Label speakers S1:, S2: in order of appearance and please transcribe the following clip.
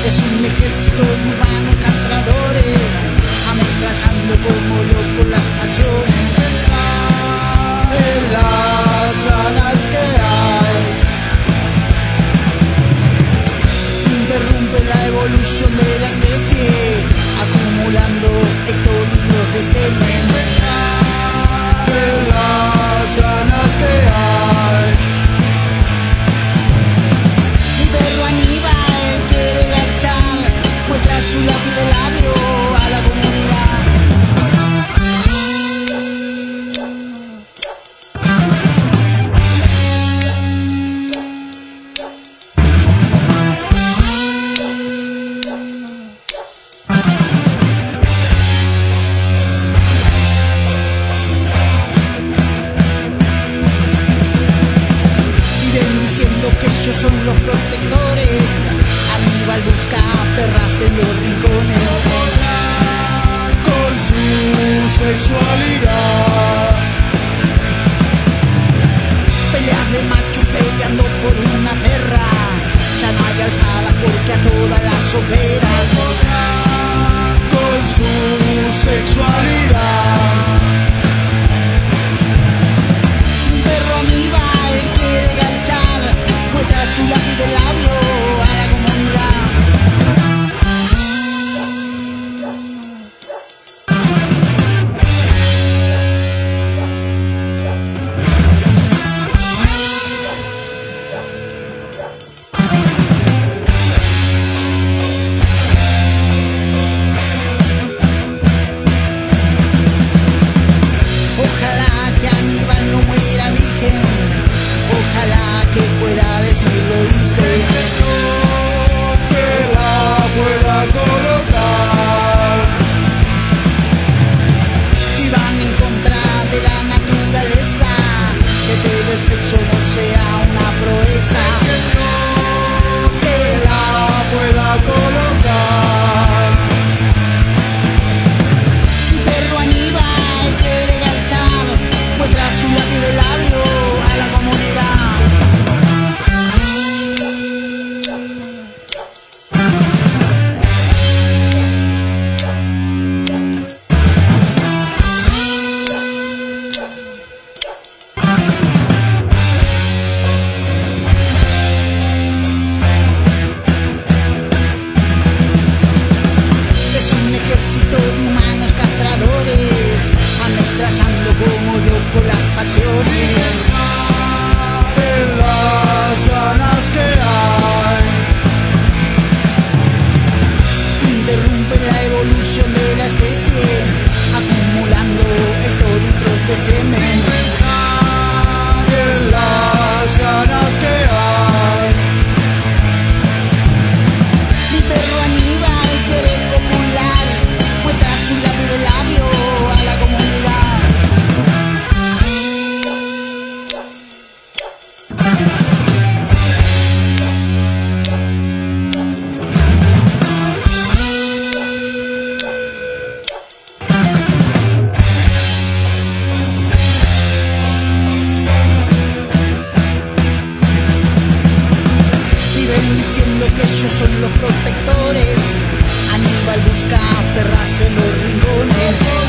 S1: Es un ejército de humanos castradores, ametrallando como locos las pasiones. En las ganas que hay, interrumpe la evolución de la especie, acumulando hectolitros de semen. En las ganas que hay, mi perro Aníbal quiere garchar, muestra su lápiz de labio a la comunidad. Ellos son los protectores. Aníbal busca perras en los rincones. Con su sexualidad, peleas de macho peleando por una perra. Ya no hay alzada porque a todas las opera. Con su sexualidad, un perro Aníbal quiere garchar, muestra su lápiz de labio a la comunidad. Ojalá que Aníbal no muera virgen, ojalá que pueda decir lo hice, que la pueda colocar. Si van en contra de la naturaleza, que tener sexo no sea una proeza, que la pueda colocar. Mi perro Aníbal quiere garchar, muestra su lápiz de labio a la comunidad. Es un ejército de humanos castradores, ametrallando como locos las pasiones. En las ganas que hay, interrumpe la evolución de la especie, acumulando hectolitros de semen. En las ganas que hay, mi perro Aníbal quiere copular, muestra su lápiz de labio a la comunidad. Viven diciendo que ellos son los protectores. Aníbal busca perras en los rincones.